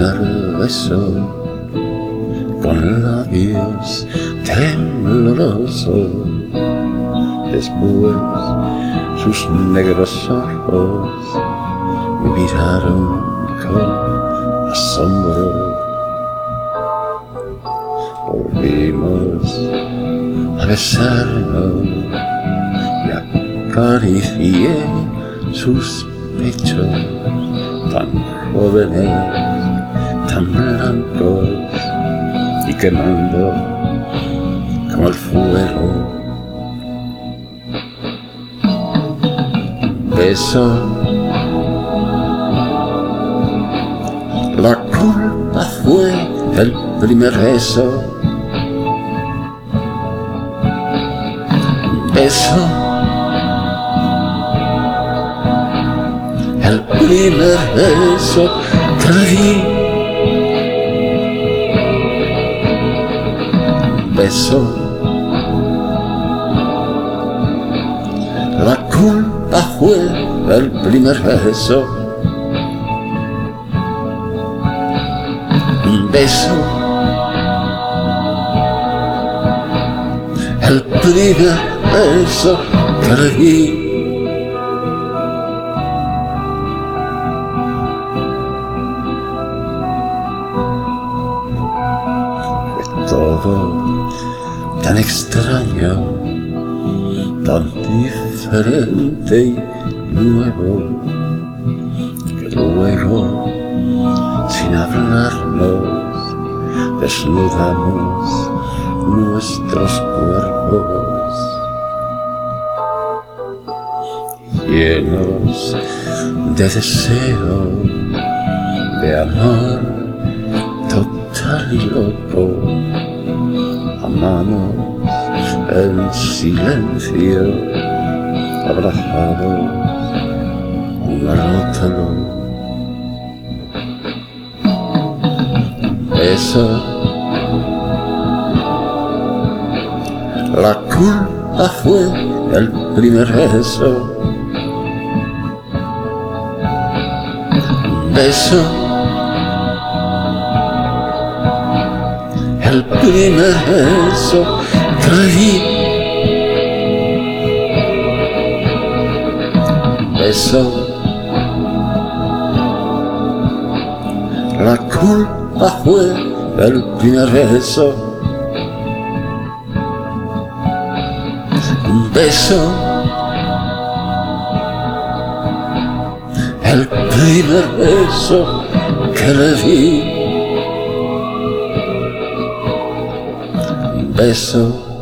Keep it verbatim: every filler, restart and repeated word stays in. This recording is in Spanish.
primer beso con labios temblorosos. Después sus negros ojos me miraron con asombro. Volvimos a besarnos y acaricié sus pechos tan jóvenes, tan blancos y quemando como el fuego. Beso, la culpa fue el primer beso. Beso, el primer beso que le di. Beso, la culpa fue el primer beso. Beso, el primer beso que le di. Fue todo tan extraño, tan diferente y nuevo, que luego, sin hablarnos, desnudamos nuestros cuerpos, llenos de deseo, de amor total y loco. Amamos en silencio, abrazados uno al otro. Beso, la culpa fue el primer beso. Beso, el primer beso que le di. Beso, la culpa fue el primer beso. Beso, el primer beso que le di. Beso,